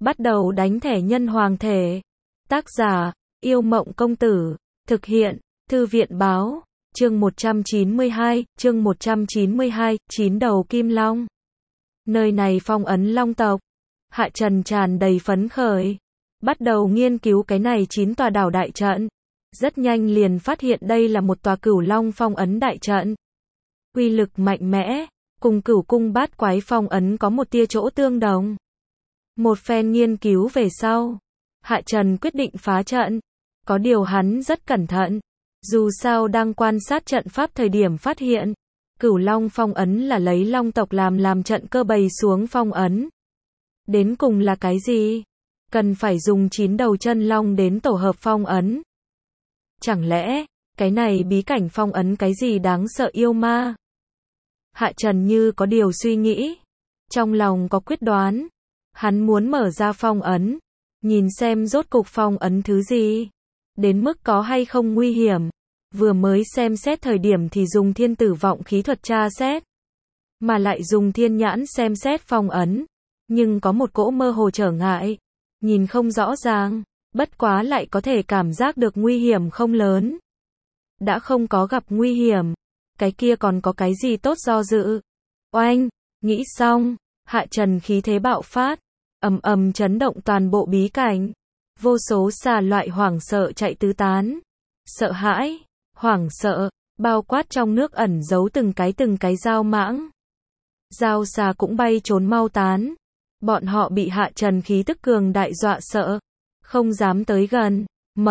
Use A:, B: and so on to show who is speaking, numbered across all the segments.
A: Bắt đầu đánh thẻ nhân hoàng thể. Tác giả, Yêu Mộng Công Tử. Thực hiện, Thư viện Báo. Chương 192, chương 192, chín đầu kim long. Nơi này phong ấn long tộc. Hạ Trần tràn đầy phấn khởi. Bắt đầu nghiên cứu cái này 9 tòa đảo đại trận. Rất nhanh liền phát hiện đây là một tòa cửu long phong ấn đại trận. Uy lực mạnh mẽ, cùng cửu cung bát quái phong ấn có một tia chỗ tương đồng. Một phen nghiên cứu về sau, Hạ Trần quyết định phá trận. Có điều hắn rất cẩn thận. Dù sao đang quan sát trận pháp thời điểm phát hiện, cửu long phong ấn là lấy long tộc làm trận cơ bày xuống phong ấn. Đến cùng là cái gì? Cần phải dùng 9 đầu chân long đến tổ hợp phong ấn. Chẳng lẽ, cái này bí cảnh phong ấn cái gì đáng sợ yêu ma? Hạ Trần như có điều suy nghĩ. Trong lòng có quyết đoán. Hắn muốn mở ra phong ấn. Nhìn xem rốt cục phong ấn thứ gì. Đến mức có hay không nguy hiểm. Vừa mới xem xét thời điểm thì dùng thiên tử vọng khí thuật tra xét. Mà lại dùng thiên nhãn xem xét phong ấn. Nhưng có một cỗ mơ hồ trở ngại. Nhìn không rõ ràng. Bất quá lại có thể cảm giác được nguy hiểm không lớn. Đã không có gặp nguy hiểm. Cái kia còn có cái gì tốt do dự. Oanh, nghĩ xong. Hạ Trần khí thế bạo phát. Ầm ầm chấn động toàn bộ bí cảnh. Vô số xà loại hoảng sợ chạy tứ tán. Sợ hãi, hoảng sợ, bao quát trong nước ẩn giấu từng cái dao mãng. Dao xà cũng bay trốn mau tán. Bọn họ bị Hạ Trần khí tức cường đại dọa sợ. Không dám tới gần.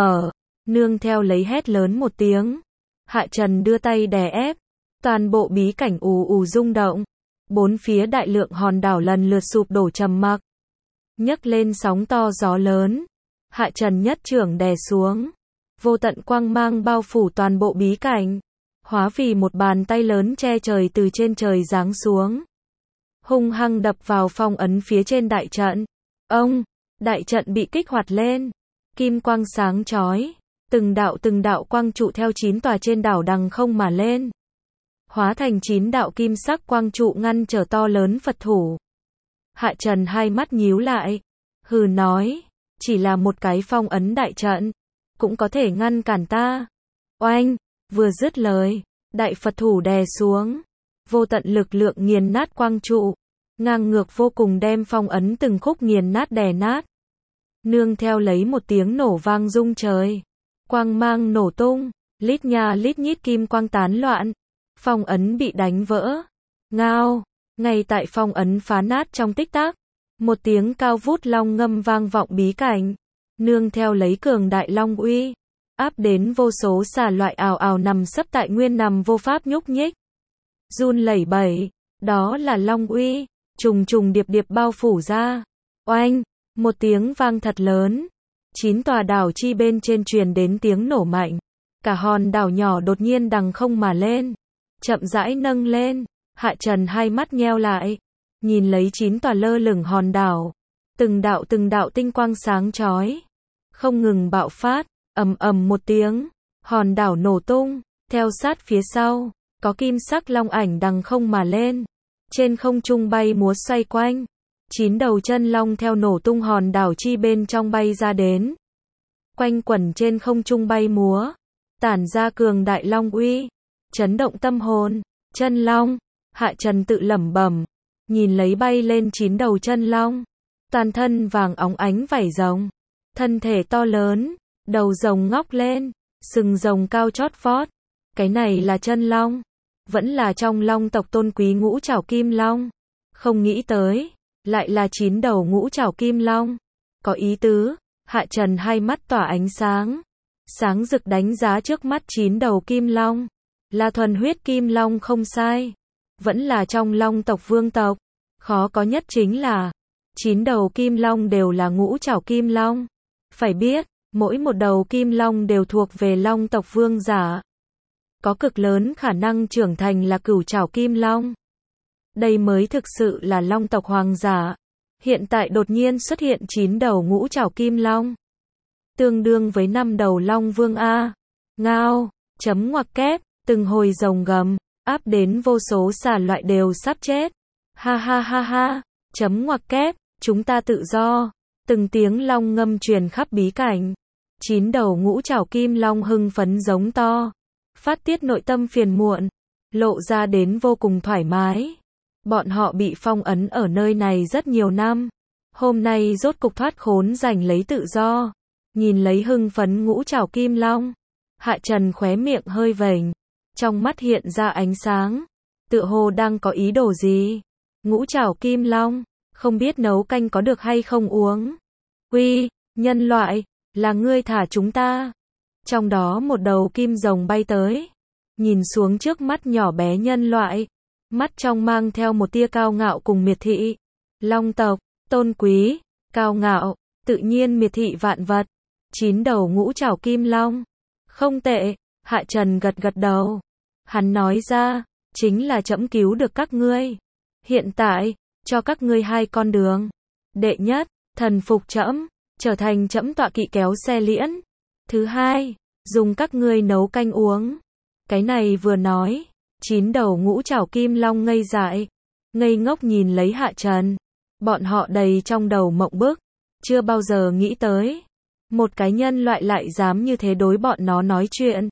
A: Nương theo lấy hét lớn một tiếng. Hạ Trần đưa tay đè ép. Toàn bộ bí cảnh ù ù rung động. Bốn phía đại lượng hòn đảo lần lượt sụp đổ trầm mặc. Nhấc lên sóng to gió lớn. Hạ Trần nhất trưởng đè xuống. Vô tận quang mang bao phủ toàn bộ bí cảnh. Hóa vì một bàn tay lớn che trời từ trên trời giáng xuống. Hung hăng đập vào phong ấn phía trên đại trận. Đại trận bị kích hoạt lên. Kim quang sáng chói. Từng đạo quang trụ theo 9 tòa trên đảo đằng không mà lên. Hóa thành 9 đạo kim sắc quang trụ ngăn trở to lớn Phật thủ. Hạ Trần hai mắt nhíu lại. Hừ nói. Chỉ là một cái phong ấn đại trận. Cũng có thể ngăn cản ta. Oanh. Vừa dứt lời. Đại Phật thủ đè xuống. Vô tận lực lượng nghiền nát quang trụ. Ngang ngược vô cùng đem phong ấn từng khúc nghiền nát đè nát. Nương theo lấy một tiếng nổ vang rung trời. Quang mang nổ tung. Lít nha lít nhít kim quang tán loạn. Phong ấn bị đánh vỡ. Ngao. Ngay tại phong ấn phá nát trong tích tắc. Một tiếng cao vút long ngâm vang vọng bí cảnh. Nương theo lấy cường đại long uy. Áp đến vô số xà loại ào ào nằm sấp tại nguyên nằm vô pháp nhúc nhích. Run lẩy bẩy. Đó là long uy. Trùng điệp bao phủ ra. Oanh. Một tiếng vang thật lớn. 9 tòa đảo chi bên trên truyền đến tiếng nổ mạnh. Cả hòn đảo nhỏ đột nhiên đằng không mà lên. Chậm rãi nâng lên. Hạ Trần hai mắt nheo lại. Nhìn lấy 9 tòa lơ lửng hòn đảo. Từng đạo tinh quang sáng chói. Không ngừng bạo phát. Ầm một tiếng. Hòn đảo nổ tung. Theo sát phía sau. Có kim sắc long ảnh đằng không mà lên. Trên không trung bay múa xoay quanh. 9 đầu chân long theo nổ tung hòn đảo chi bên trong bay ra đến. Quanh quẩn trên không trung bay múa. Tản ra cường đại long uy. Chấn động tâm hồn. Chân long. Hạ Trần tự lẩm bẩm. Nhìn lấy bay lên 9 đầu chân long. Toàn thân vàng óng ánh vảy rồng. Thân thể to lớn. Đầu rồng ngóc lên. Sừng rồng cao chót vót. Cái này là chân long. Vẫn là trong long tộc tôn quý ngũ trảo kim long. Không nghĩ tới. Lại là 9 đầu ngũ trảo kim long. Có ý tứ. Hạ Trần hai mắt tỏa ánh sáng. Sáng rực đánh giá trước mắt 9 đầu kim long. Là thuần huyết kim long không sai. Vẫn là trong long tộc vương tộc. Khó có nhất chính là 9 đầu kim long đều là ngũ trảo kim long. Phải biết, mỗi một đầu kim long đều thuộc về long tộc vương giả. Có cực lớn khả năng trưởng thành là cửu trảo kim long. Đây mới thực sự là long tộc hoàng giả. Hiện tại đột nhiên xuất hiện 9 đầu ngũ trảo kim long. Tương đương với 5 đầu long vương A. Ngao, chấm ngoặc kép, từng hồi rồng gầm, áp đến vô số xà loại đều sắp chết. Ha ha ha ha, chấm ngoặc kép, chúng ta tự do. từng tiếng long ngâm truyền khắp bí cảnh. 9 đầu ngũ trảo kim long hưng phấn giống to, phát tiết nội tâm phiền muộn, lộ ra đến vô cùng thoải mái. Bọn họ bị phong ấn ở nơi này rất nhiều năm, hôm nay rốt cục thoát khốn giành lấy tự do. Nhìn lấy hưng phấn ngũ trảo kim long, Hạ Trần khóe miệng hơi vểnh, trong mắt hiện ra ánh sáng, tựa hồ đang có ý đồ gì. Ngũ trảo kim long, không biết nấu canh có được hay không uống. Uy, nhân loại, là ngươi thả chúng ta. Trong đó một đầu kim rồng bay tới, nhìn xuống trước mắt nhỏ bé nhân loại, mắt trong mang theo một tia cao ngạo cùng miệt thị. Long tộc, tôn quý, cao ngạo, tự nhiên miệt thị vạn vật. 9 đầu ngũ trảo kim long. Không tệ, Hạ Trần gật gật đầu. Hắn nói ra, chính là trẫm cứu được các ngươi. Hiện tại, cho các ngươi 2 con đường. Đệ nhất, thần phục trẫm, trở thành trẫm tọa kỵ kéo xe liễn. Thứ hai, dùng các ngươi nấu canh uống. Cái này vừa nói, 9 đầu ngũ trảo kim long ngây dại, ngây ngốc nhìn lấy Hạ Trần. Bọn họ đầy trong đầu mộng bức, chưa bao giờ nghĩ tới một cái nhân loại lại dám như thế đối bọn nó nói chuyện.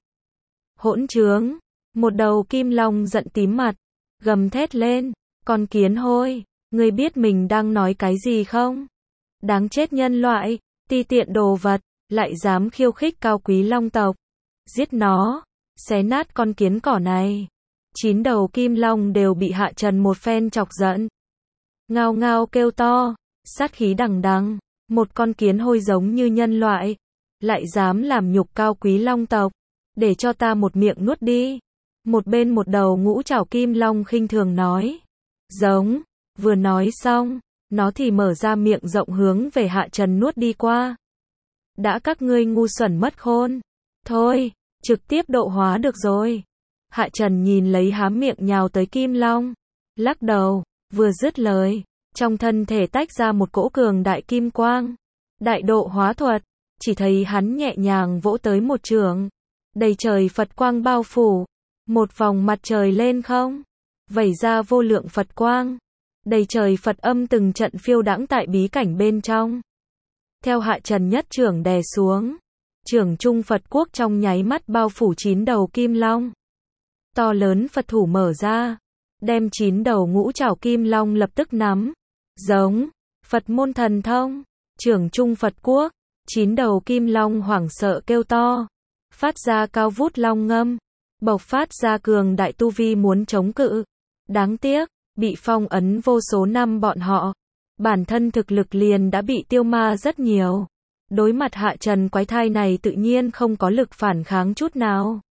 A: Hỗn trướng, một đầu kim long giận tím mặt, gầm thét lên, con kiến hôi, ngươi biết mình đang nói cái gì không? Đáng chết nhân loại, ti tiện đồ vật, lại dám khiêu khích cao quý long tộc. Giết nó, xé nát con kiến cỏ này. 9 đầu kim long đều bị Hạ Trần một phen chọc giận. Ngao ngao kêu to, sát khí đằng đằng, một con kiến hôi giống như nhân loại, lại dám làm nhục cao quý long tộc, để cho ta một miệng nuốt đi. Một bên một đầu ngũ trảo kim long khinh thường nói. Giống, vừa nói xong, nó thì mở ra miệng rộng hướng về Hạ Trần nuốt đi qua. Đã các ngươi ngu xuẩn mất khôn, thôi, trực tiếp độ hóa được rồi. Hạ Trần nhìn lấy há miệng nhào tới kim long, lắc đầu, vừa dứt lời, trong thân thể tách ra một cỗ cường đại kim quang. Đại độ hóa thuật, chỉ thấy hắn nhẹ nhàng vỗ tới một chưởng, đầy trời Phật quang bao phủ, một vòng mặt trời lên không, vẩy ra vô lượng Phật quang, đầy trời Phật âm từng trận phiêu đãng tại bí cảnh bên trong. Theo Hạ Trần nhất chưởng đè xuống, chưởng trung Phật quốc trong nháy mắt bao phủ 9 đầu kim long. To lớn Phật thủ mở ra, đem 9 đầu ngũ trảo kim long lập tức nắm. Giống, Phật môn thần thông, chưởng trung Phật quốc, 9 đầu kim long hoảng sợ kêu to, phát ra cao vút long ngâm, bộc phát ra cường đại tu vi muốn chống cự. Đáng tiếc, bị phong ấn vô số năm bọn họ, bản thân thực lực liền đã bị tiêu ma rất nhiều. Đối mặt Hạ Trần quái thai này tự nhiên không có lực phản kháng chút nào.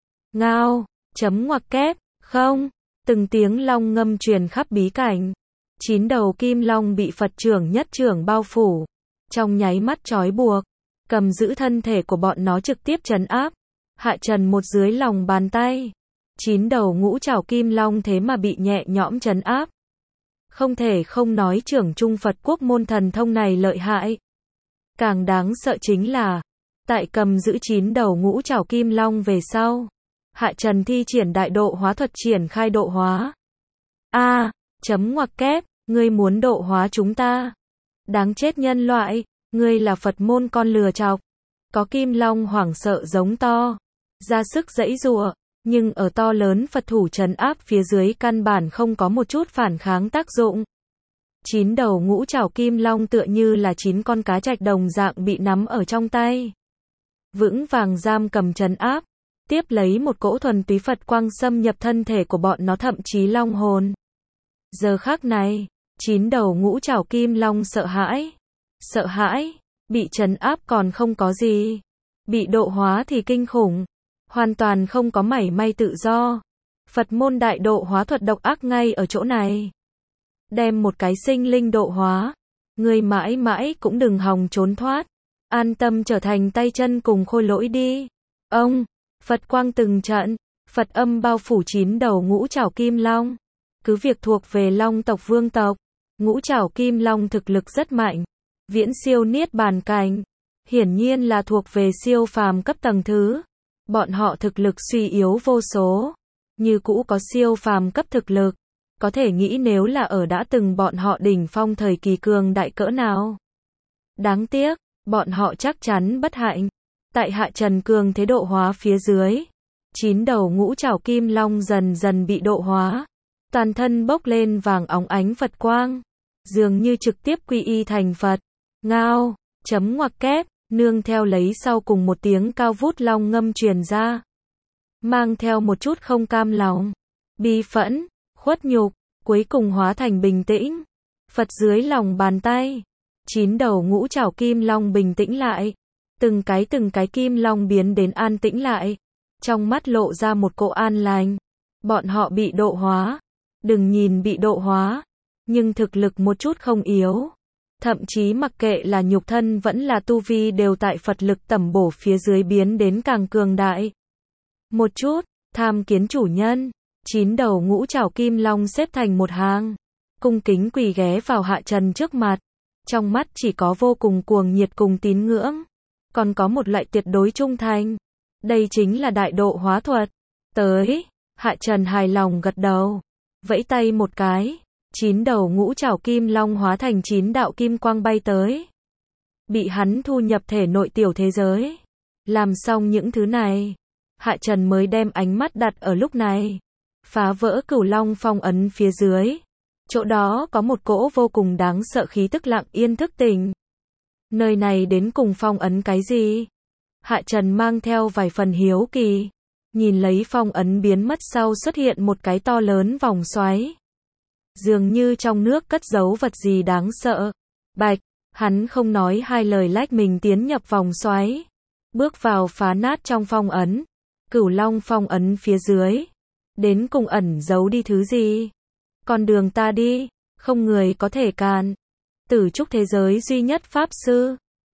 A: Ngao, chấm ngoặc kép, không, từng tiếng long ngâm truyền khắp bí cảnh. 9 đầu kim long bị Phật trưởng nhất trưởng bao phủ, trong nháy mắt trói buộc, cầm giữ thân thể của bọn nó trực tiếp trấn áp. Hạ Trần một dưới lòng bàn tay, 9 đầu ngũ trảo kim long thế mà bị nhẹ nhõm trấn áp. Không thể không nói chưởng trung Phật quốc môn thần thông này lợi hại. Càng đáng sợ chính là, tại cầm giữ 9 đầu ngũ trảo kim long về sau, Hạ Trần thi triển đại độ hóa thuật triển khai độ hóa. Chấm ngoặc kép, ngươi muốn độ hóa chúng ta. Đáng chết nhân loại, ngươi là Phật môn con lừa chọc. Có kim long hoảng sợ giống to, ra sức giãy giụa, nhưng ở to lớn Phật thủ trấn áp phía dưới căn bản không có một chút phản kháng tác dụng. 9 đầu ngũ trảo kim long tựa như là 9 con cá trạch đồng dạng bị nắm ở trong tay, vững vàng giam cầm trấn áp, tiếp lấy một cỗ thuần túy Phật quang xâm nhập thân thể của bọn nó, thậm chí long hồn. Giờ khắc này, 9 đầu ngũ trảo kim long sợ hãi, bị trấn áp còn không có gì, bị độ hóa thì kinh khủng, hoàn toàn không có mảy may tự do. Phật môn đại độ hóa thuật độc ác ngay ở chỗ này. Đem một cái sinh linh độ hóa, người mãi mãi cũng đừng hòng trốn thoát, an tâm trở thành tay chân cùng khôi lỗi đi. Ông, Phật quang từng trận, Phật âm bao phủ 9 đầu ngũ trảo kim long. Cứ việc thuộc về long tộc vương tộc, ngũ trảo kim long thực lực rất mạnh, viễn siêu niết bàn cảnh, hiển nhiên là thuộc về siêu phàm cấp tầng thứ. Bọn họ thực lực suy yếu vô số, như cũ có siêu phàm cấp thực lực, có thể nghĩ nếu là ở đã từng bọn họ đỉnh phong thời kỳ cường đại cỡ nào. Đáng tiếc, bọn họ chắc chắn bất hạnh. Tại Hạ Trần cường thế độ hóa phía dưới, 9 đầu ngũ trảo kim long dần dần bị độ hóa. Toàn thân bốc lên vàng óng ánh Phật quang, dường như trực tiếp quy y thành Phật. Ngao, chấm ngoặc kép, nương theo lấy sau cùng một tiếng cao vút long ngâm truyền ra. Mang theo một chút không cam lòng, bi phẫn, khuất nhục, cuối cùng hóa thành bình tĩnh. Phật dưới lòng bàn tay, 9 đầu ngũ trảo kim long bình tĩnh lại. Từng cái kim long biến đến an tĩnh lại. Trong mắt lộ ra một cỗ an lành. Bọn họ bị độ hóa. Đừng nhìn bị độ hóa, nhưng thực lực một chút không yếu. Thậm chí mặc kệ là nhục thân vẫn là tu vi đều tại Phật lực tẩm bổ phía dưới biến đến càng cường đại. Một chút, tham kiến chủ nhân, 9 đầu ngũ trảo kim long xếp thành một hàng, cung kính quỳ ghé vào Hạ Trần trước mặt. Trong mắt chỉ có vô cùng cuồng nhiệt cùng tín ngưỡng, còn có một loại tuyệt đối trung thành. Đây chính là đại độ hóa thuật. Tới, Hạ Trần hài lòng gật đầu, vẫy tay một cái, 9 đầu ngũ trảo kim long hóa thành 9 đạo kim quang bay tới. Bị hắn thu nhập thể nội tiểu thế giới. Làm xong những thứ này, Hạ Trần mới đem ánh mắt đặt ở lúc này. Phá vỡ Cửu Long phong ấn phía dưới. Chỗ đó có một cỗ vô cùng đáng sợ khí tức lặng yên thức tỉnh. Nơi này đến cùng phong ấn cái gì? Hạ Trần mang theo vài phần hiếu kỳ. Nhìn lấy phong ấn biến mất sau xuất hiện một cái to lớn vòng xoáy. Dường như trong nước cất giấu vật gì đáng sợ. Bạch, hắn không nói hai lời lách mình tiến nhập vòng xoáy. Bước vào phá nát trong phong ấn. Cửu Long phong ấn phía dưới. Đến cùng ẩn giấu đi thứ gì? Con đường ta đi, không người có thể cản. Tử trúc thế giới duy nhất pháp sư.